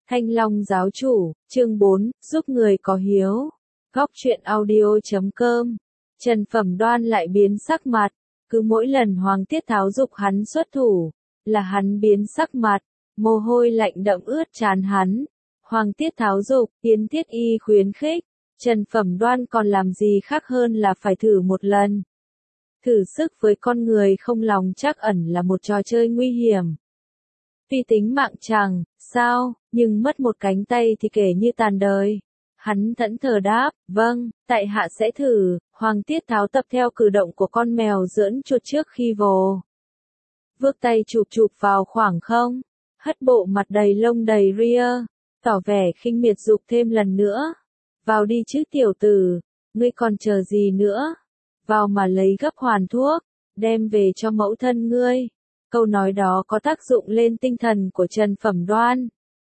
Thanh Long giáo chủ, chương 4, giúp người có hiếu. Góc truyện audio.com. Trần Phẩm Đoan lại biến sắc mặt, cứ mỗi lần Hoàng Tiết Tháo giục hắn xuất thủ, là hắn biến sắc mặt, mồ hôi lạnh đẫm ướt trán hắn. Hoàng Tiết Tháo giục, Yến Thiết Y khuyến khích, Trần Phẩm Đoan còn làm gì khác hơn là phải thử một lần. Thử sức với con người không lòng trắc ẩn là một trò chơi nguy hiểm. Vì tính mạng chẳng, sao, nhưng mất một cánh tay thì kể như tàn đời. Hắn thẫn thờ đáp, vâng, tại hạ sẽ thử. Hoàng Tiết Tháo tập theo cử động của con mèo giỡn chuột trước khi vồ. Vước tay chụp chụp vào khoảng không, hất bộ mặt đầy lông đầy ria, tỏ vẻ khinh miệt giục thêm lần nữa. Vào đi chứ tiểu tử, ngươi còn chờ gì nữa? Vào mà lấy gấp hoàn thuốc, đem về cho mẫu thân ngươi. Câu nói đó có tác dụng lên tinh thần của Trần Phẩm Đoan.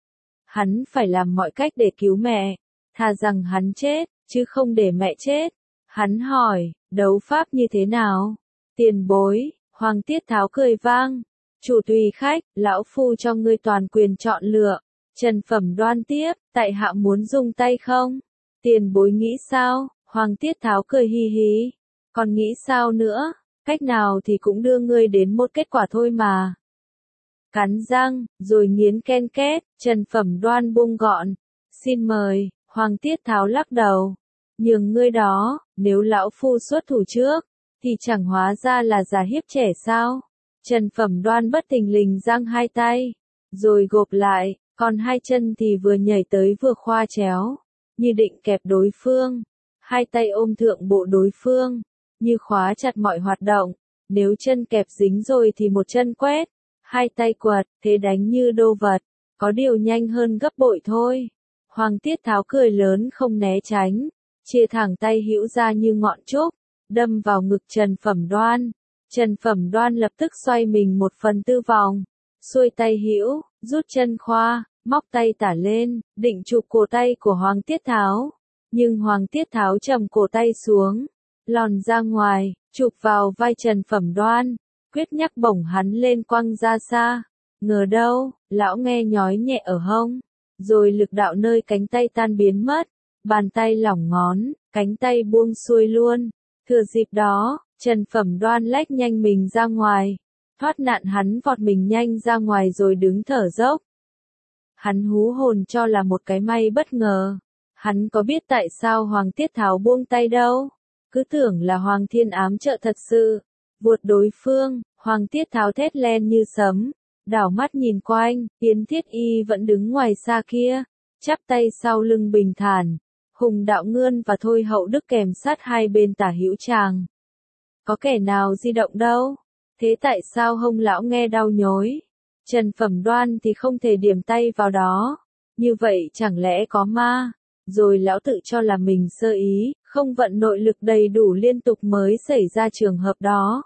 Hắn phải làm mọi cách để cứu mẹ, thà rằng hắn chết, chứ không để mẹ chết. Hắn hỏi, đấu pháp như thế nào? Tiền bối, Hoàng Tiết Tháo cười vang. Chủ tùy khách, lão phu cho ngươi toàn quyền chọn lựa. Trần Phẩm Đoan tiếp, tại hạ muốn dùng tay không? Tiền bối nghĩ sao? Hoàng Tiết Tháo cười hi hí. Còn nghĩ sao nữa? Cách nào thì cũng đưa ngươi đến một kết quả thôi mà. Cắn răng, rồi nghiến ken két, Trần Phẩm Đoan buông gọn. Xin mời, Hoàng Tiết Tháo lắc đầu. Nhường ngươi đó, nếu lão phu xuất thủ trước, thì chẳng hóa ra là giả hiếp trẻ sao? Trần Phẩm Đoan bất thình lình giang hai tay, rồi gộp lại, còn hai chân thì vừa nhảy tới vừa khoa chéo, như định kẹp đối phương. Hai tay ôm thượng bộ đối phương, như khóa chặt mọi hoạt động. Nếu chân kẹp dính rồi thì một chân quét, hai tay quật, thế đánh như đô vật, có điều nhanh hơn gấp bội thôi. Hoàng Tiết Tháo cười lớn không né tránh, chia thẳng tay hữu ra như ngọn trúc, đâm vào ngực Trần Phẩm Đoan. Trần Phẩm Đoan lập tức xoay mình 1/4 vòng, xuôi tay hữu, rút chân khoa, móc tay tả lên, định chụp cổ tay của Hoàng Tiết Tháo. Nhưng Hoàng Tiết Tháo trầm cổ tay xuống, lòn ra ngoài, chụp vào vai Trần Phẩm Đoan, quyết nhắc bổng hắn lên quăng ra xa. Ngờ đâu, lão nghe nhói nhẹ ở hông, rồi lực đạo nơi cánh tay tan biến mất, bàn tay lỏng ngón, cánh tay buông xuôi luôn. Thừa dịp đó, Trần Phẩm Đoan lách nhanh mình ra ngoài, thoát nạn hắn vọt mình nhanh ra ngoài rồi đứng thở dốc. Hắn hú hồn cho là một cái may bất ngờ. Hắn có biết tại sao Hoàng Tiết Tháo buông tay đâu, cứ tưởng là Hoàng Thiên ám trợ thật sự. Vuột đối phương, Hoàng Tiết Tháo thét lên như sấm, đảo mắt nhìn quanh, Yến Thiết Y vẫn đứng ngoài xa kia, chắp tay sau lưng bình thản. Hùng Đạo Ngươn và Thôi Hậu Đức kèm sát hai bên tả hữu tràng. Có kẻ nào di động đâu, thế tại sao hông lão nghe đau nhói? Trần Phẩm Đoan thì không thể điểm tay vào đó, như vậy chẳng lẽ có ma? Rồi lão tự cho là mình sơ ý, không vận nội lực đầy đủ liên tục mới xảy ra trường hợp đó.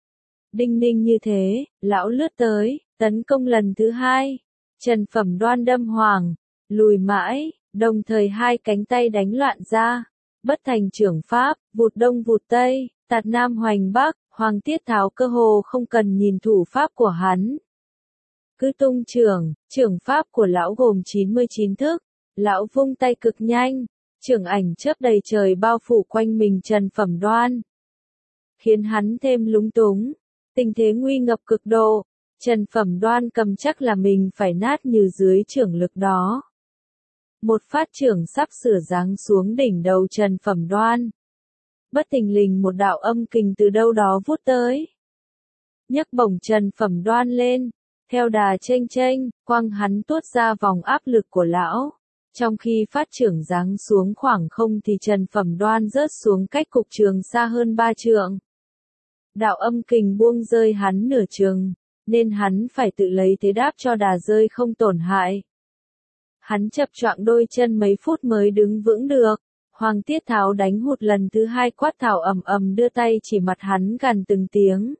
Đinh ninh như thế, lão lướt tới, tấn công lần thứ hai. Trần Phẩm Đoan đâm hoàng, lùi mãi, đồng thời hai cánh tay đánh loạn ra. Bất thành trưởng pháp, vụt đông vụt tây, tạt nam hoành bắc. Hoàng Tiết Tháo cơ hồ không cần nhìn thủ pháp của hắn. Cứ tung trưởng pháp của lão gồm 99 thức. Lão vung tay cực nhanh, trưởng ảnh chớp đầy trời bao phủ quanh mình Trần Phẩm Đoan, khiến hắn thêm lúng túng. Tình thế nguy ngập cực độ, Trần Phẩm Đoan cầm chắc là mình phải nát như dưới trưởng lực đó. Một phát trưởng sắp sửa giáng xuống đỉnh đầu Trần Phẩm Đoan. Bất thình lình một đạo âm kình từ đâu đó vút tới, nhấc bổng Trần Phẩm Đoan lên, theo đà chênh chênh, quăng hắn tuốt ra vòng áp lực của lão. Trong khi phát trưởng giáng xuống khoảng không thì Trần Phẩm Đoan rớt xuống cách cục trường xa hơn 3 trượng. Đạo âm kình buông rơi hắn nửa chừng, nên hắn phải tự lấy thế đáp cho đà rơi không tổn hại. Hắn chập choạng đôi chân mấy phút mới đứng vững được. Hoàng Tiết Tháo đánh hụt lần thứ hai quát tháo ầm ầm đưa tay chỉ mặt hắn gằn từng tiếng.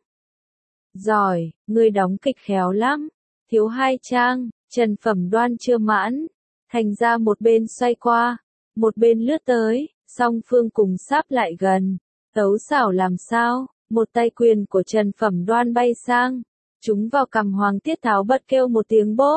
Giỏi, ngươi đóng kịch khéo lắm. Thiếu hai trang. Trần Phẩm Đoan chưa mãn, thành ra một bên xoay qua, một bên lướt tới, song phương cùng sáp lại gần. Tấu xảo làm sao, một tay quyền của Trần Phẩm Đoan bay sang, trúng vào cằm Hoàng Tiết Tháo bật kêu một tiếng bốp,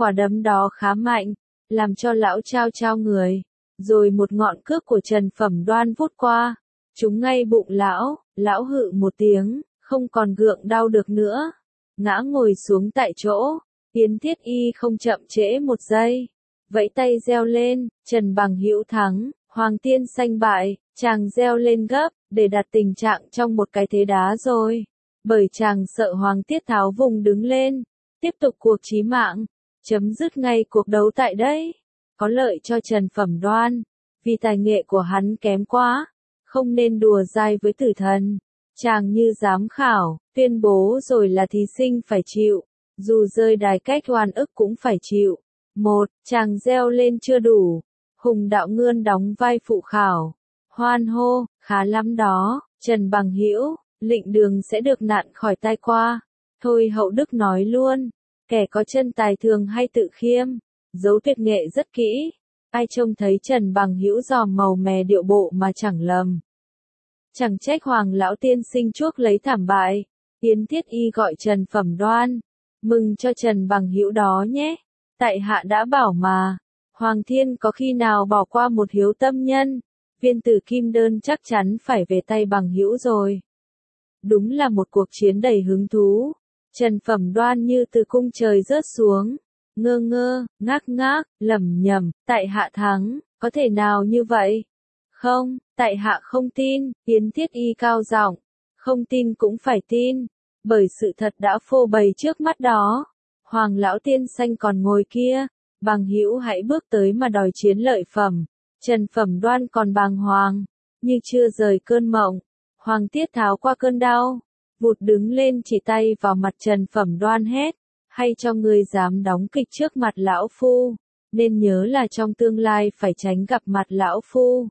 Quả đấm đó khá mạnh, làm cho lão trao trao người. Rồi một ngọn cước của Trần Phẩm Đoan vút qua, trúng ngay bụng lão hự một tiếng, không còn gượng đau được nữa. Ngã ngồi xuống tại chỗ, Yến Thiết Y không chậm trễ một giây. Vẫy tay reo lên, Trần Bằng Hữu thắng, Hoàng Tiên Xanh bại, chàng reo lên gấp, để đặt tình trạng trong một cái thế đá rồi. Bởi chàng sợ Hoàng Tiết Tháo vùng đứng lên, tiếp tục cuộc chí mạng, chấm dứt ngay cuộc đấu tại đây. Có lợi cho Trần Phẩm Đoan, vì tài nghệ của hắn kém quá, không nên đùa dai với tử thần. Chàng như giám khảo, tuyên bố rồi là thí sinh phải chịu, dù rơi đài cách oan ức cũng phải chịu. Chàng reo lên chưa đủ, Hùng Đạo Ngươn đóng vai phụ khảo. Hoan hô, khá lắm đó, Trần Bằng Hữu, lịnh đường sẽ được nạn khỏi tai qua. Thôi Hậu Đức nói luôn, kẻ có chân tài thường hay tự khiêm, giấu tuyệt nghệ rất kỹ. Ai trông thấy Trần Bằng Hữu dòm màu mè điệu bộ mà chẳng lầm. Chẳng trách Hoàng lão tiên sinh chuốc lấy thảm bại. Yến Thiết Y gọi Trần Phẩm Đoan, mừng cho Trần Bằng Hữu đó nhé. Tại hạ đã bảo mà, Hoàng thiên có khi nào bỏ qua một hiếu tâm nhân. Viên tử kim đơn chắc chắn phải về tay Bằng Hữu rồi. Đúng là một cuộc chiến đầy hứng thú. Trần Phẩm Đoan như từ cung trời rớt xuống, ngơ ngơ, ngác ngác, lẩm nhẩm, tại hạ thắng, có thể nào như vậy? Không, tại hạ không tin. Yến Thiết Y cao giọng, không tin cũng phải tin, bởi sự thật đã phô bày trước mắt đó. Hoàng lão tiên xanh còn ngồi kia, Bằng Hữu hãy bước tới mà đòi chiến lợi phẩm. Trần Phẩm Đoan còn bàng hoàng, như chưa rời cơn mộng. Hoàng Tiết Tháo qua cơn đau, vụt đứng lên chỉ tay vào mặt Trần Phẩm Đoan hét, hay cho ngươi dám đóng kịch trước mặt lão phu, nên nhớ là trong tương lai phải tránh gặp mặt lão phu.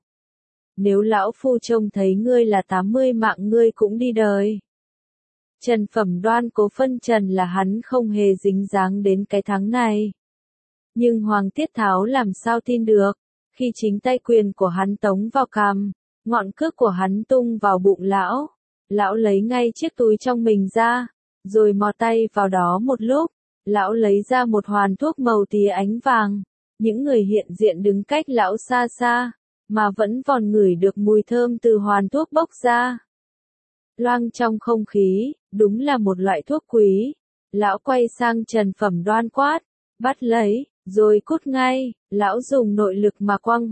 Nếu lão phu trông thấy ngươi là 80 mạng ngươi cũng đi đời. Trần Phẩm Đoan cố phân trần là hắn không hề dính dáng đến cái thắng này. Nhưng Hoàng Tiết Tháo làm sao tin được, khi chính tay quyền của hắn tống vào cằm, ngọn cước của hắn tung vào bụng lão. Lão lấy ngay chiếc túi trong mình ra, rồi mò tay vào đó một lúc, lão lấy ra một hoàn thuốc màu tía ánh vàng. Những người hiện diện đứng cách lão xa xa, mà vẫn còn ngửi được mùi thơm từ hoàn thuốc bốc ra. Loang trong không khí, đúng là một loại thuốc quý. Lão quay sang Trần Phẩm Đoan quát, bắt lấy, rồi cút ngay. Lão dùng nội lực mà quăng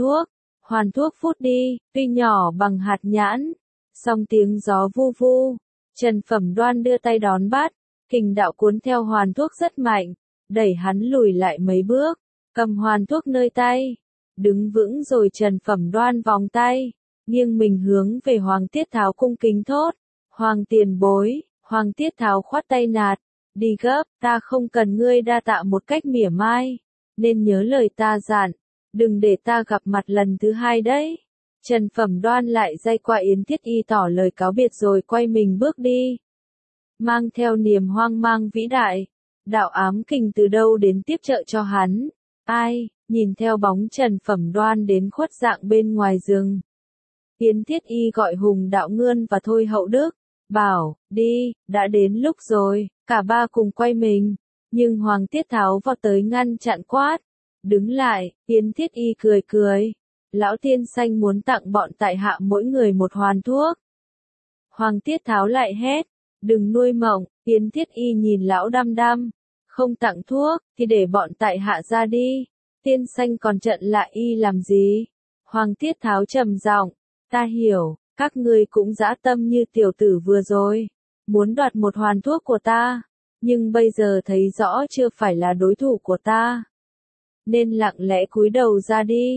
hoàn thuốc phút đi, tuy nhỏ bằng hạt nhãn. Song tiếng gió vu vu, Trần Phẩm Đoan đưa tay đón bắt, kình đạo cuốn theo hoàn thuốc rất mạnh, đẩy hắn lùi lại mấy bước, cầm hoàn thuốc nơi tay, đứng vững rồi Trần Phẩm Đoan vòng tay, nghiêng mình hướng về Hoàng Tiết Tháo cung kính thốt, Hoàng tiền bối. Hoàng Tiết Tháo khoát tay nạt, đi gấp, ta không cần ngươi đa tạ một cách mỉa mai, nên nhớ lời ta dặn, đừng để ta gặp mặt lần thứ hai đấy. Trần Phẩm Đoan lại day qua Yến Thiết Y tỏ lời cáo biệt rồi quay mình bước đi. Mang theo niềm hoang mang vĩ đại, đạo ám kình từ đâu đến tiếp trợ cho hắn. Ai, nhìn theo bóng Trần Phẩm Đoan đến khuất dạng bên ngoài rừng. Yến Thiết Y gọi Hùng Đạo Ngươn và Thôi Hậu Đức, bảo, đi, đã đến lúc rồi, cả ba cùng quay mình. Nhưng Hoàng Tiết Tháo vào tới ngăn chặn quát, đứng lại. Yến Thiết Y cười cười. Lão tiên xanh muốn tặng bọn tại hạ mỗi người một hoàn thuốc. Hoàng Tiết Tháo lại hét, đừng nuôi mộng. Yến Thiết Y nhìn lão đăm đăm, không tặng thuốc, thì để bọn tại hạ ra đi. Tiên xanh còn trận lại y làm gì? Hoàng Tiết Tháo trầm giọng, ta hiểu, các ngươi cũng dã tâm như tiểu tử vừa rồi, muốn đoạt một hoàn thuốc của ta, nhưng bây giờ thấy rõ chưa phải là đối thủ của ta, nên lặng lẽ cúi đầu ra đi.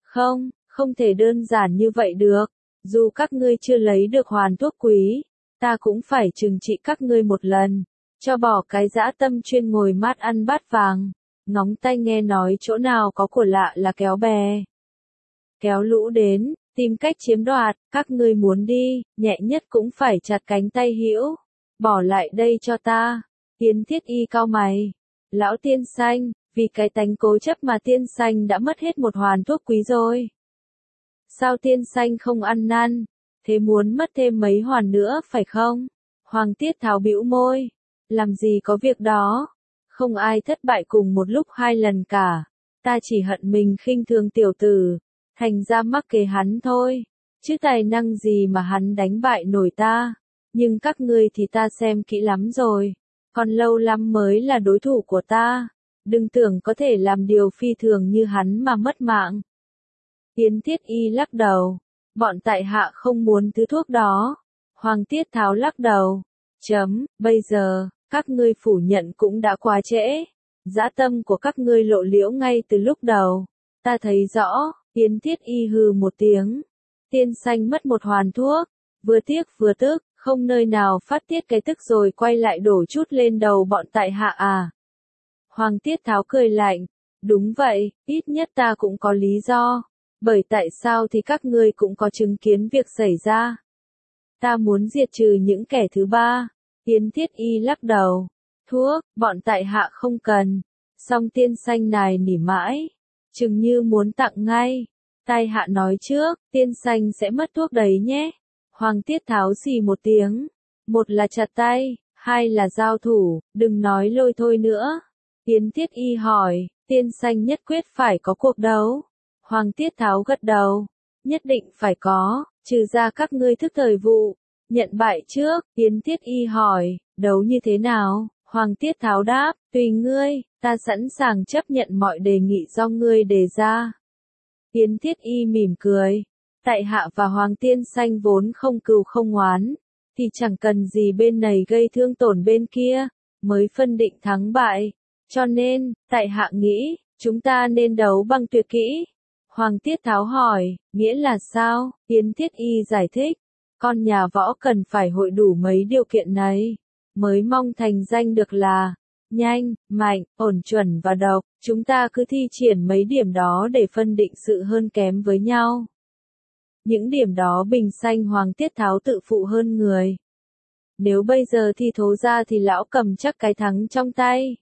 Không thể đơn giản như vậy được. Dù các ngươi chưa lấy được hoàn thuốc quý, ta cũng phải trừng trị các ngươi một lần, cho bỏ cái dã tâm chuyên ngồi mát ăn bát vàng, ngóng tai nghe nói chỗ nào có của lạ là kéo bè, kéo lũ đến, tìm cách chiếm đoạt. Các ngươi muốn đi, nhẹ nhất cũng phải chặt cánh tay hữu, bỏ lại đây cho ta. Yến Thiết Y cau mày, lão tiên xanh, vì cái tánh cố chấp mà tiên xanh đã mất hết một hoàn thuốc quý rồi. Sao tiên xanh không ăn năn, thế muốn mất thêm mấy hoàn nữa phải không? Hoàng Tiết Tháo bĩu môi, làm gì có việc đó. Không ai thất bại cùng một lúc 2 lần cả. Ta chỉ hận mình khinh thường tiểu tử, thành ra mắc kế hắn thôi. Chứ tài năng gì mà hắn đánh bại nổi ta. Nhưng các ngươi thì ta xem kỹ lắm rồi. Còn lâu lắm mới là đối thủ của ta. Đừng tưởng có thể làm điều phi thường như hắn mà mất mạng. Yến Thiết Y lắc đầu. Bọn tại hạ không muốn thứ thuốc đó. Hoàng Tiết Tháo lắc đầu. Bây giờ, các ngươi phủ nhận cũng đã quá trễ. Dã tâm của các ngươi lộ liễu ngay từ lúc đầu. Ta thấy rõ, Yến Thiết Y hừ một tiếng. Tiên Xanh mất một hoàn thuốc. Vừa tiếc vừa tức, không nơi nào phát tiết cái tức rồi quay lại đổ chút lên đầu bọn tại hạ à. Hoàng Tiết Tháo cười lạnh. Đúng vậy, ít nhất ta cũng có lý do. Bởi tại sao thì các ngươi cũng có chứng kiến việc xảy ra. Ta muốn diệt trừ những kẻ thứ ba. Yến Thiết Y lắc đầu. Thuốc, bọn tại hạ không cần. Song Tiên Xanh nài nỉ mãi. Chừng như muốn tặng ngay. Tai hạ nói trước, Tiên Xanh sẽ mất thuốc đấy nhé. Hoàng Tiết Tháo xì một tiếng. Một là chặt tay, hai là giao thủ, đừng nói lôi thôi nữa. Yến Thiết Y hỏi, Tiên Xanh nhất quyết phải có cuộc đấu. Hoàng Tiết Tháo gật đầu. Nhất định phải có, trừ ra các ngươi thức thời vụ. Nhận bại trước, Yến Thiết Y hỏi, đấu như thế nào? Hoàng Tiết Tháo đáp, tùy ngươi, ta sẵn sàng chấp nhận mọi đề nghị do ngươi đề ra. Yến Thiết Y mỉm cười. Tại hạ và Hoàng Tiên Xanh vốn không cừu không oán, thì chẳng cần gì bên này gây thương tổn bên kia, mới phân định thắng bại. Cho nên, tại hạ nghĩ, chúng ta nên đấu bằng tuyệt kỹ. Hoàng Tiết Tháo hỏi, nghĩa là sao? Yến Thiết Y giải thích, con nhà võ cần phải hội đủ mấy điều kiện này, mới mong thành danh được là nhanh, mạnh, ổn chuẩn và độc. Chúng ta cứ thi triển mấy điểm đó để phân định sự hơn kém với nhau. Những điểm đó Bình Xanh Hoàng Tiết Tháo tự phụ hơn người. Nếu bây giờ thi thố ra thì lão cầm chắc cái thắng trong tay.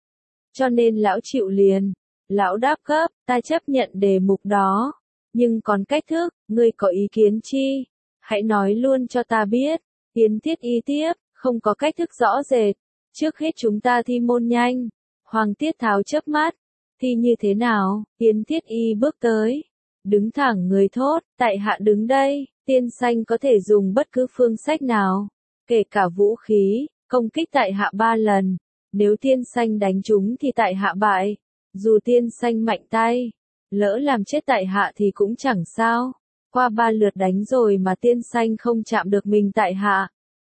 Cho nên lão chịu liền. Lão đáp gấp, ta chấp nhận đề mục đó. Nhưng còn cách thức, ngươi có ý kiến chi? Hãy nói luôn cho ta biết. Yến Thiết Y tiếp, không có cách thức rõ rệt. Trước hết chúng ta thi môn nhanh. Hoàng Tiết Tháo chớp mắt. Thi như thế nào? Yến Thiết Y bước tới. Đứng thẳng người thốt, tại hạ đứng đây. Tiên Xanh có thể dùng bất cứ phương sách nào, kể cả vũ khí, công kích tại hạ 3 lần. Nếu Tiên Xanh đánh trúng thì tại hạ bại. Dù Tiên Xanh mạnh tay, lỡ làm chết tại hạ thì cũng chẳng sao. Qua 3 lượt đánh rồi mà Tiên Xanh không chạm được mình tại hạ,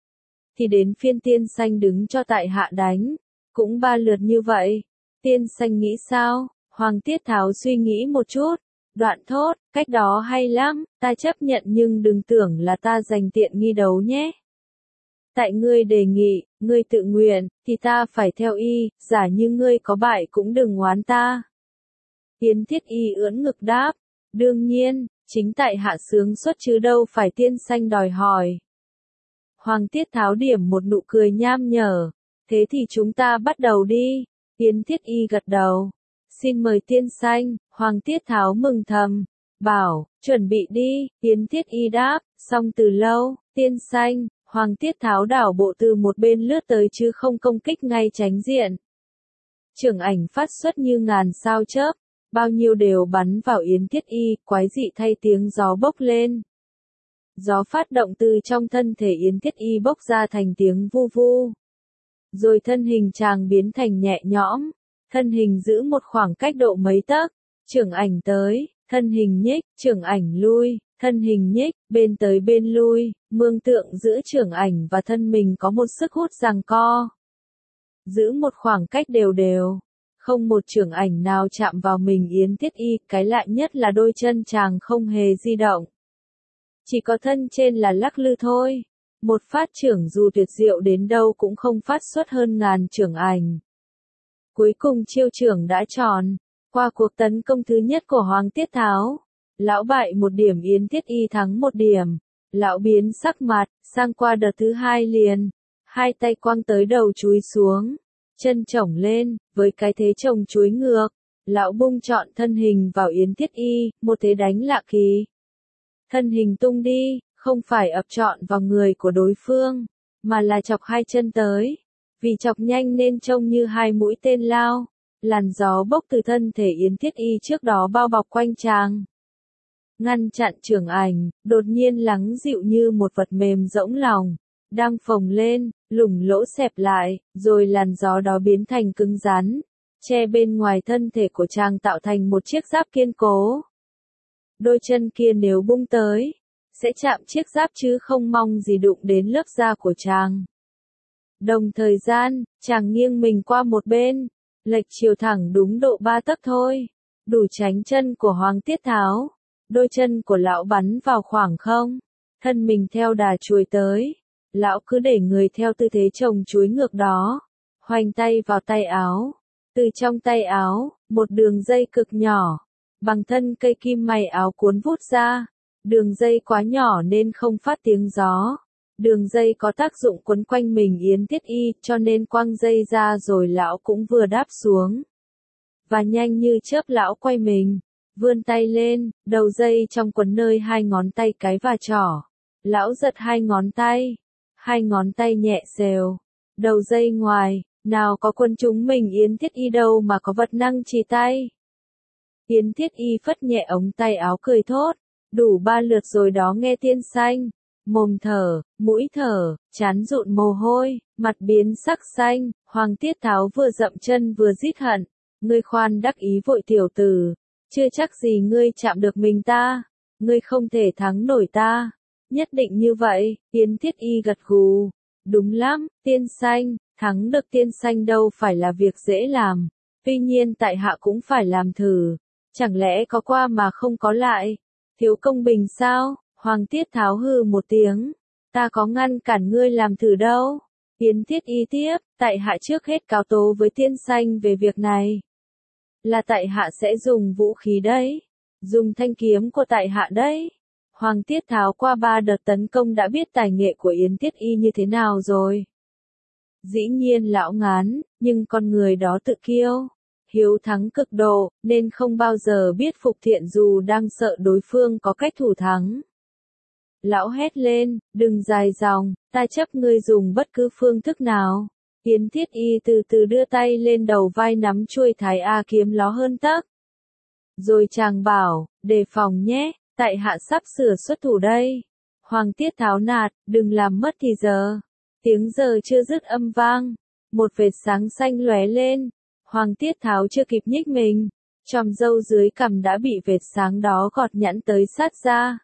thì đến phiên Tiên Xanh đứng cho tại hạ đánh. Cũng 3 lượt như vậy. Tiên Xanh nghĩ sao? Hoàng Tiết Tháo suy nghĩ một chút. Đoạn thốt, cách đó hay lắm, ta chấp nhận nhưng đừng tưởng là ta giành tiện nghi đấu nhé. Tại ngươi đề nghị, ngươi tự nguyện, thì ta phải theo y, giả như ngươi có bại cũng đừng oán ta. Yến Thiết Y ưỡn ngực đáp, đương nhiên, chính tại hạ sướng xuất chứ đâu phải Tiên Xanh đòi hỏi. Hoàng Tiết Tháo điểm một nụ cười nham nhở, thế thì chúng ta bắt đầu đi. Yến Thiết Y gật đầu. Xin mời Tiên Xanh. Hoàng Tiết Tháo mừng thầm, bảo, chuẩn bị đi. Yến Thiết Y đáp, xong từ lâu. Tiên Xanh. Hoàng Tiết Tháo đảo bộ từ một bên lướt tới chứ không công kích ngay tránh diện. Chưởng ảnh phát xuất như ngàn sao chớp, bao nhiêu đều bắn vào Yến Thiết Y, quái dị thay tiếng gió bốc lên. Gió phát động từ trong thân thể Yến Thiết Y bốc ra thành tiếng vu vu. Rồi thân hình chàng biến thành nhẹ nhõm, thân hình giữ một khoảng cách độ mấy tấc, chưởng ảnh tới, thân hình nhích, chưởng ảnh lui, thân hình nhích, bên tới bên lui, mường tượng giữa chưởng ảnh và thân mình có một sức hút giằng co. Giữ một khoảng cách đều đều, không một chưởng ảnh nào chạm vào mình Yến Thiết Y, cái lạ nhất là đôi chân chàng không hề di động. Chỉ có thân trên là lắc lư thôi. Một phát chưởng dù tuyệt diệu đến đâu cũng không phát xuất hơn ngàn chưởng ảnh. Cuối cùng chiêu chưởng đã tròn. Qua cuộc tấn công thứ nhất của Hoàng Tiết Tháo, lão bại 1 điểm Yến Thiết Y thắng 1 điểm. Lão biến sắc mặt, sang qua đợt thứ 2 liền. 2 tay quăng tới đầu chúi xuống. Chân chổng lên, với cái thế chồng chúi ngược. Lão bung trọn thân hình vào Yến Thiết Y, một thế đánh lạ kỳ. Thân hình tung đi, không phải ập trọn vào người của đối phương, mà là chọc 2 chân tới. Vì chọc nhanh nên trông như hai mũi tên lao. Làn gió bốc từ thân thể Yến Thiết Y trước đó bao bọc quanh chàng. Ngăn chặn trường ảnh, đột nhiên lắng dịu như một vật mềm rỗng lòng. Đang phồng lên, lủng lỗ xẹp lại, rồi làn gió đó biến thành cứng rắn. Che bên ngoài thân thể của chàng tạo thành một chiếc giáp kiên cố. Đôi chân kia nếu bung tới, sẽ chạm chiếc giáp chứ không mong gì đụng đến lớp da của chàng. Đồng thời gian, chàng nghiêng mình qua một bên, lệch chiều thẳng đúng độ 3 tấc thôi, đủ tránh chân của Hoàng Tiết Tháo. Đôi chân của lão bắn vào khoảng không, thân mình theo đà chuồi tới. Lão cứ để người theo tư thế trồng chuối ngược đó, khoanh tay vào tay áo. Từ trong tay áo, một đường dây cực nhỏ, bằng thân cây kim may áo cuốn vút ra. Đường dây quá nhỏ nên không phát tiếng gió. Đường dây có tác dụng quấn quanh mình Yến Thiết Y, cho nên quăng dây ra rồi lão cũng vừa đáp xuống. Và nhanh như chớp lão quay mình, vươn tay lên, đầu dây trong quấn nơi hai ngón tay cái và trỏ. Lão giật hai ngón tay nhẹ xèo. Đầu dây ngoài, nào có quấn chúng mình Yến Thiết Y đâu mà có vật năng trì tay. Yến Thiết Y phất nhẹ ống tay áo cười thốt, đủ 3 lượt rồi đó nghe tiên xanh. Mồm thở, mũi thở, trán rụn mồ hôi, mặt biến sắc xanh. Hoàng Tiết Tháo vừa dậm chân vừa rít hận, ngươi khoan đắc ý vội tiểu tử, chưa chắc gì ngươi chạm được mình ta, ngươi không thể thắng nổi ta. Nhất định như vậy. Yến Thiết Y gật gù, đúng lắm, tiên xanh, thắng được tiên xanh đâu phải là việc dễ làm, tuy nhiên tại hạ cũng phải làm thử, chẳng lẽ có qua mà không có lại, thiếu công bình sao? Hoàng Tiết Tháo hừ một tiếng, ta có ngăn cản ngươi làm thử đâu. Yến Thiết Y tiếp, tại hạ trước hết cáo tố với tiên xanh về việc này. Là tại hạ sẽ dùng vũ khí đấy, dùng thanh kiếm của tại hạ đấy. Hoàng Tiết Tháo qua 3 đợt tấn công đã biết tài nghệ của Yến Thiết Y như thế nào rồi. Dĩ nhiên lão ngán, nhưng con người đó tự kiêu, hiếu thắng cực độ, nên không bao giờ biết phục thiện dù đang sợ đối phương có cách thủ thắng. Lão hét lên, đừng dài dòng, ta chấp ngươi dùng bất cứ phương thức nào. Yến Thiết Y từ từ đưa tay lên đầu vai nắm chuôi Thái A kiếm ló hơn tấc. Rồi chàng bảo, đề phòng nhé, tại hạ sắp sửa xuất thủ đây. Hoàng Tiết Tháo nạt, đừng làm mất thì giờ. Tiếng giờ chưa dứt âm vang, một vệt sáng xanh lóe lên. Hoàng Tiết Tháo chưa kịp nhích mình, chòm râu dưới cằm đã bị vệt sáng đó gọt nhẵn tới sát da.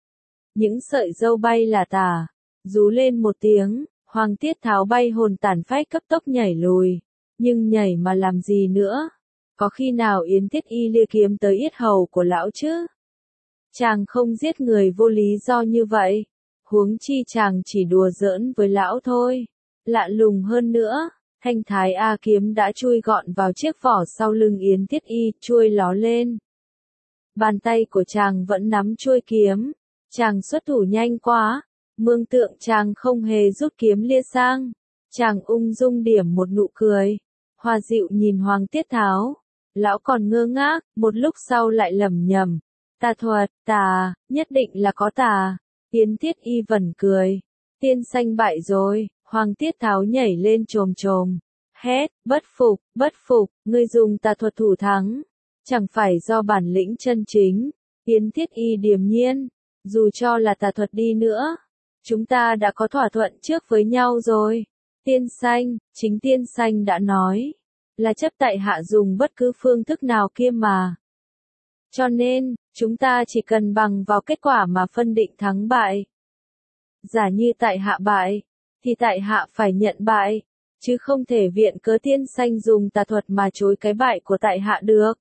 Những sợi râu bay là tả, rú lên một tiếng, Hoàng Tiết Tháo bay hồn tản phách cấp tốc nhảy lùi. Nhưng nhảy mà làm gì nữa? Có khi nào Yến Thiết Y lia kiếm tới yết hầu của lão chứ? Chàng không giết người vô lý do như vậy. Huống chi chàng chỉ đùa giỡn với lão thôi. Lạ lùng hơn nữa, thanh Thái A kiếm đã chui gọn vào chiếc vỏ sau lưng Yến Thiết Y, chuôi ló lên. Bàn tay của chàng vẫn nắm chuôi kiếm. Chàng xuất thủ nhanh quá, mường tượng chàng không hề rút kiếm lia sang. Chàng ung dung điểm một nụ cười, hòa dịu nhìn Hoàng Tiết Tháo. Lão còn ngơ ngác, một lúc sau lại lẩm nhẩm, tà thuật, tà, nhất định là có tà. Yến Thiết Y vẩn cười, tiên xanh bại rồi. Hoàng Tiết Tháo nhảy lên chồm chồm, hét, bất phục, ngươi dùng tà thuật thủ thắng, chẳng phải do bản lĩnh chân chính. Yến Thiết Y điềm nhiên, dù cho là tà thuật đi nữa, chúng ta đã có thỏa thuận trước với nhau rồi. Tiên xanh, chính tiên xanh đã nói, là chấp tại hạ dùng bất cứ phương thức nào kia mà. Cho nên, chúng ta chỉ cần bằng vào kết quả mà phân định thắng bại. Giả như tại hạ bại, thì tại hạ phải nhận bại, chứ không thể viện cớ tiên xanh dùng tà thuật mà chối cái bại của tại hạ được.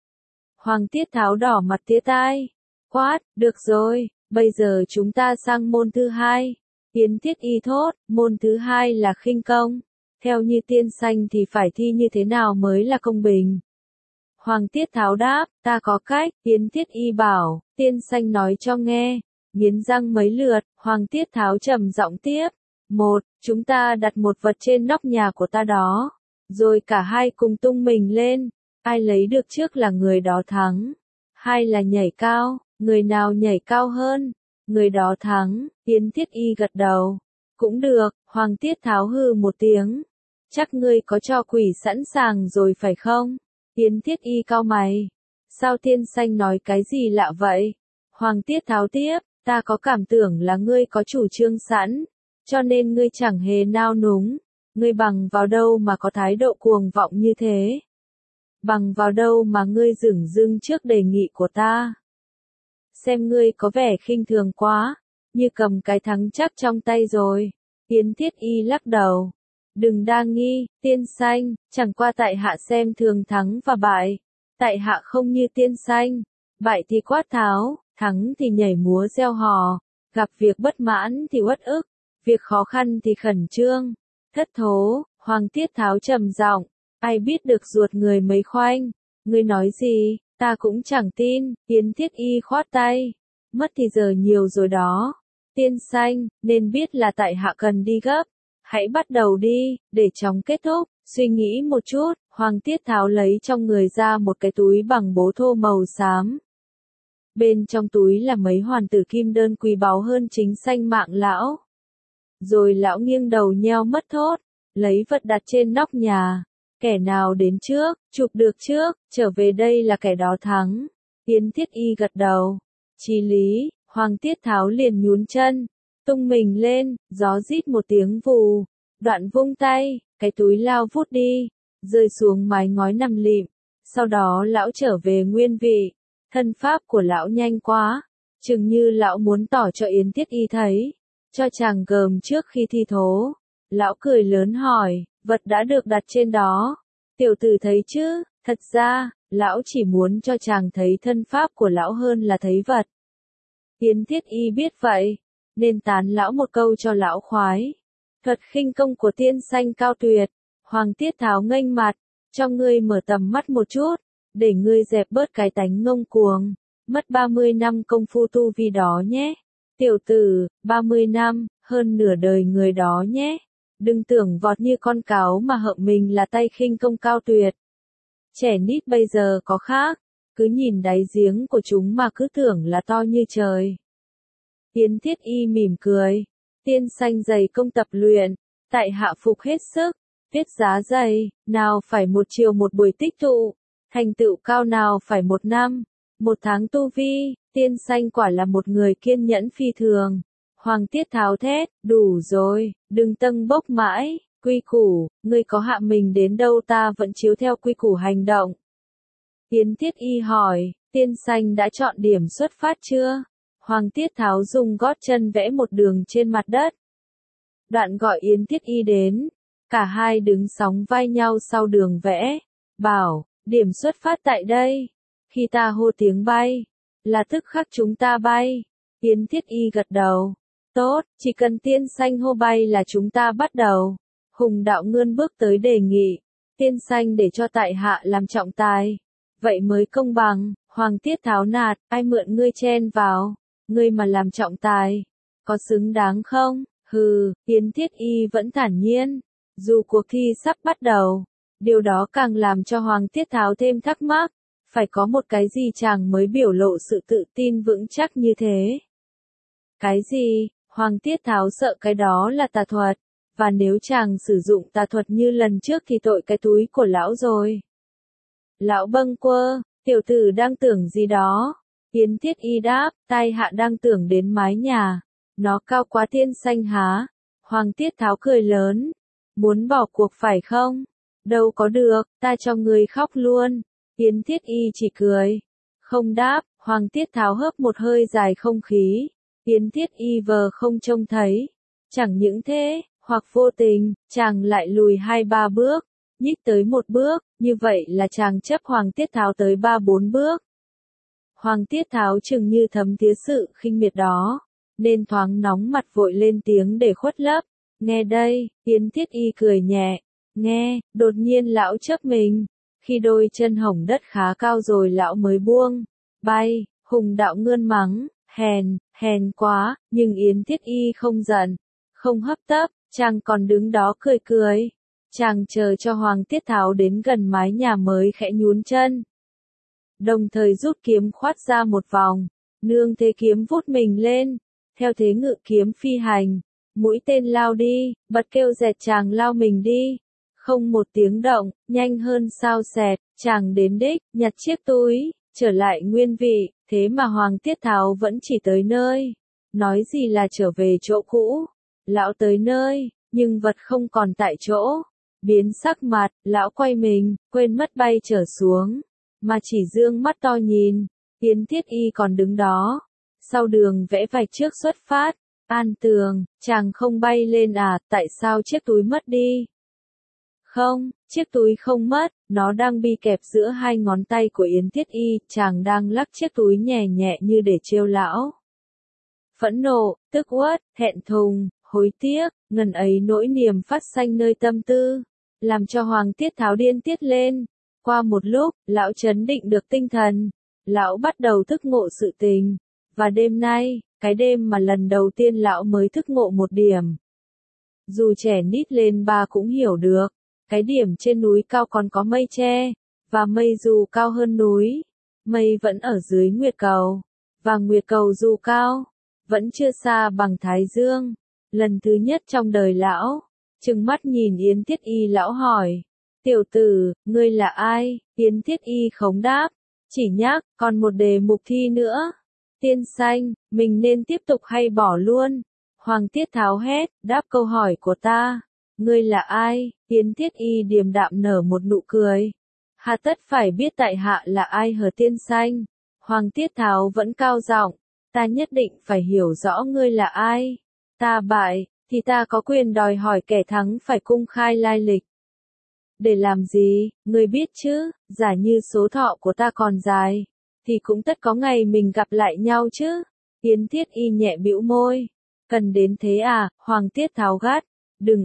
Hoàng Tiết Tháo đỏ mặt tía tai, quát, được rồi, bây giờ chúng ta sang môn thứ hai. Yến Thiết Y thốt, môn thứ hai là khinh công. Theo như tiên xanh thì phải thi như thế nào mới là công bình? Hoàng Tiết Tháo đáp, ta có cách. Yến Thiết Y bảo, tiên xanh nói cho nghe. Nghiến răng mấy lượt, Hoàng Tiết Tháo trầm giọng tiếp. 1. Chúng ta đặt một vật trên nóc nhà của ta đó. Rồi cả hai cùng tung mình lên. Ai lấy được trước là người đó thắng. 2 là nhảy cao. Người nào nhảy cao hơn, người đó thắng. Yến Thiết Y gật đầu. Cũng được. Hoàng Tiết Tháo hừ một tiếng. Chắc ngươi có cho quỷ sẵn sàng rồi phải không? Yến Thiết Y cau mày. Sao tiên xanh nói cái gì lạ vậy? Hoàng Tiết Tháo tiếp, ta có cảm tưởng là ngươi có chủ trương sẵn, cho nên ngươi chẳng hề nao núng. Ngươi bằng vào đâu mà có thái độ cuồng vọng như thế? Bằng vào đâu mà ngươi dửng dưng trước đề nghị của ta? Xem ngươi có vẻ khinh thường quá, như cầm cái thắng chắc trong tay rồi. Yến Thiết Y lắc đầu. Đừng đa nghi, tiên xanh, chẳng qua tại hạ xem thường thắng và bại. Tại hạ không như tiên xanh, bại thì quát tháo, thắng thì nhảy múa reo hò, gặp việc bất mãn thì uất ức, việc khó khăn thì khẩn trương, thất thố. Hoàng Tiết Tháo trầm giọng, ai biết được ruột người mấy khoanh, ngươi nói gì, ta cũng chẳng tin. Yến Thiết Y khoát tay, mất thì giờ nhiều rồi đó. Tiên xanh, nên biết là tại hạ cần đi gấp. Hãy bắt đầu đi, để chóng kết thúc. Suy nghĩ một chút, Hoàng Tiết Tháo lấy trong người ra một cái túi bằng bố thô màu xám. Bên trong túi là mấy hoàn tử kim đơn quý báu hơn chính sanh mạng lão. Rồi lão nghiêng đầu nheo mắt thốt, lấy vật đặt trên nóc nhà. Kẻ nào đến trước, chụp được trước, trở về đây là kẻ đó thắng. Yến Thiết Y gật đầu. Chí lý. Hoàng Tiết Tháo liền nhún chân, tung mình lên, gió rít một tiếng vù, đoạn vung tay, cái túi lao vút đi, rơi xuống mái ngói nằm lịm. Sau đó lão trở về nguyên vị, thân pháp của lão nhanh quá, chừng như lão muốn tỏ cho Yến Thiết Y thấy, cho chàng gờm trước khi thi thố. Lão cười lớn hỏi, vật đã được đặt trên đó, tiểu tử thấy chứ? Thật ra, lão chỉ muốn cho chàng thấy thân pháp của lão hơn là thấy vật. Yến Thiết Y biết vậy, nên tán lão một câu cho lão khoái. Thuật khinh công của tiên xanh cao tuyệt. Hoàng Tiết Tháo nghênh mặt, cho ngươi mở tầm mắt một chút, để ngươi dẹp bớt cái tánh ngông cuồng. Mất 30 năm công phu tu vi đó nhé. Tiểu tử, 30 năm, hơn nửa đời người đó nhé. Đừng tưởng vọt như con cáo mà hợm mình là tay khinh công cao tuyệt. Trẻ nít bây giờ có khác, cứ nhìn đáy giếng của chúng mà cứ tưởng là to như trời. Yến Thiết Y mỉm cười, tiên xanh dày công tập luyện, tại hạ phục hết sức, viết giá dày, nào phải một chiều một buổi tích tụ, thành tựu cao nào phải một năm, một tháng tu vi. Tiên xanh quả là một người kiên nhẫn phi thường. Hoàng Tiết Tháo thét, đủ rồi, đừng tâng bốc mãi, quy củ, ngươi có hạ mình đến đâu ta vẫn chiếu theo quy củ hành động. Yến Thiết Y hỏi, tiên xanh đã chọn điểm xuất phát chưa? Hoàng Tiết Tháo dùng gót chân vẽ một đường trên mặt đất. Đoạn gọi Yến Thiết Y đến, cả hai đứng sóng vai nhau sau đường vẽ, bảo, điểm xuất phát tại đây. Khi ta hô tiếng bay, là tức khắc chúng ta bay. Yến Thiết Y gật đầu, tốt, chỉ cần tiên xanh hô bay là chúng ta bắt đầu. Hùng Đạo Ngươn bước tới đề nghị, tiên xanh để cho tại hạ làm trọng tài. Vậy mới công bằng. Hoàng Tiết Tháo nạt, ai mượn ngươi chen vào, ngươi mà làm trọng tài, có xứng đáng không? Hừ. Yến Thiết Y vẫn thản nhiên, dù cuộc thi sắp bắt đầu, điều đó càng làm cho Hoàng Tiết Tháo thêm thắc mắc, phải có một cái gì chàng mới biểu lộ sự tự tin vững chắc như thế. Cái gì? Hoàng Tiết Tháo sợ cái đó là tà thuật, và nếu chàng sử dụng tà thuật như lần trước thì tội cái túi của lão rồi. Lão bâng quơ, tiểu tử đang tưởng gì đó. Yến Thiết Y đáp, tai hạ đang tưởng đến mái nhà, nó cao quá tiên xanh há. Hoàng Tiết Tháo cười lớn, muốn bỏ cuộc phải không? Đâu có được, ta cho ngươi khóc luôn. Yến Thiết Y chỉ cười, không đáp. Hoàng Tiết Tháo hớp một hơi dài không khí. Yến Thiết Y vờ không trông thấy. Chẳng những thế, hoặc vô tình, chàng lại lùi 2-3 bước, nhích tới một bước, như vậy là chàng chấp Hoàng Tiết Tháo tới 3-4 bước. Hoàng Tiết Tháo chừng như thấm thía sự khinh miệt đó, nên thoáng nóng mặt vội lên tiếng để khuất lấp. Nghe đây. Yến Thiết Y cười nhẹ, nghe. Đột nhiên lão chớp mình, khi đôi chân hổng đất khá cao rồi lão mới buông bay. Hùng Đạo Ngươn mắng, hèn quá, nhưng Yến Thiết Y không giận, không hấp tấp, chàng còn đứng đó cười cười. Chàng chờ cho Hoàng Tiết Tháo đến gần mái nhà mới khẽ nhún chân, đồng thời rút kiếm khoát ra một vòng, nương thế kiếm vút mình lên, theo thế ngự kiếm phi hành, mũi tên lao đi, bật kêu dẹt chàng lao mình đi, Không một tiếng động, nhanh hơn sao xẹt, chàng đến đích, nhặt chiếc túi, trở lại nguyên vị, thế mà Hoàng Tiết Tháo vẫn chỉ tới nơi. Nói gì là trở về chỗ cũ. Lão tới nơi, nhưng vật không còn tại chỗ. Biến sắc mặt, lão quay mình, quên mất bay trở xuống. Mà chỉ dương mắt to nhìn, Yến Thiết Y còn đứng đó. Sau đường vẽ vạch trước xuất phát. An Tường, chàng không bay lên à, tại sao chiếc túi mất đi? Không, chiếc túi không mất, nó đang bi kẹp giữa hai ngón tay của Yến Thiết Y, chàng đang lắc chiếc túi nhẹ nhẹ như để trêu lão. Phẫn nộ, tức uất, thẹn thùng, hối tiếc, ngần ấy nỗi niềm phát sanh nơi tâm tư, làm cho Hoàng Tiết Tháo điên tiết lên. Qua một lúc, lão trấn định được tinh thần, lão bắt đầu thức ngộ sự tình, và đêm nay, cái đêm mà lần đầu tiên lão mới thức ngộ một điểm. Dù trẻ nít lên ba cũng hiểu được, cái điểm trên núi cao còn có mây che, và mây dù cao hơn núi, mây vẫn ở dưới nguyệt cầu, và nguyệt cầu dù cao, vẫn chưa xa bằng Thái Dương. Lần thứ nhất trong đời lão, trừng mắt nhìn Yến Thiết Y lão hỏi, tiểu tử, ngươi là ai? Yến Thiết Y khống đáp, chỉ nhắc, còn một đề mục thi nữa. Tiên Sanh, mình nên tiếp tục hay bỏ luôn? Hoàng Tiết Tháo hét, đáp câu hỏi của ta. Ngươi là ai? Yến Thiết Y điềm đạm nở một nụ cười. Hà tất phải biết tại hạ là ai hở Tiên Sanh? Hoàng Tiết Tháo vẫn cao giọng, ta nhất định phải hiểu rõ ngươi là ai. Ta bại, thì ta có quyền đòi hỏi kẻ thắng phải cung khai lai lịch. Để làm gì, ngươi biết chứ, giả như số thọ của ta còn dài, thì cũng tất có ngày mình gặp lại nhau chứ. Yến Thiết Y nhẹ bĩu môi. Cần đến thế à? Hoàng Tiết Tháo gắt. Đừng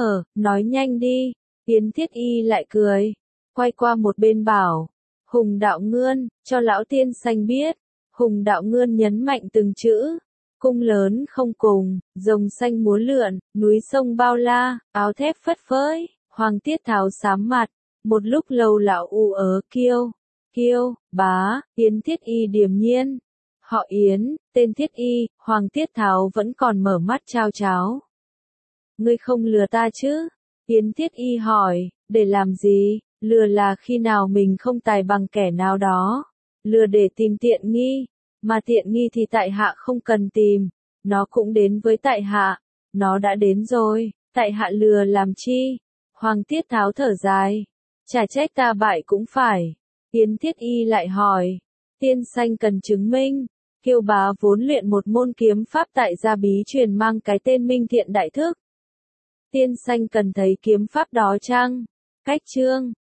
nói nhanh đi. Yến Thiết Y lại cười. Quay qua một bên bảo. Hùng Đạo Ngươn, cho lão Tiên Sanh biết. Hùng Đạo Ngươn nhấn mạnh từng chữ. Cung lớn không cùng, rồng xanh múa lượn, núi sông bao la, áo thép phất phới. Hoàng Tiết Tháo xám mặt. Một lúc lâu lão kêu, bá, Yến Thiết Y điềm nhiên. Họ Yến, tên Thiết Y, Hoàng Tiết Tháo vẫn còn mở mắt trao cháo. Ngươi không lừa ta chứ? Yến Thiết Y hỏi, để làm gì? Lừa là khi nào mình không tài bằng kẻ nào đó. Lừa để tìm tiện nghi. Mà tiện nghi thì tại hạ không cần tìm. Nó cũng đến với tại hạ. Nó đã đến rồi, tại hạ lừa làm chi? Hoàng Tiết Tháo thở dài. Chả trách ta bại cũng phải. Yến Thiết Y lại hỏi. Tiên Sanh cần chứng minh. Kiêu Bá vốn luyện một môn kiếm pháp tại Gia Bí truyền mang cái tên Minh Thiện Đại Thức. Tiên Sanh cần thấy kiếm pháp đó chăng? Cách chương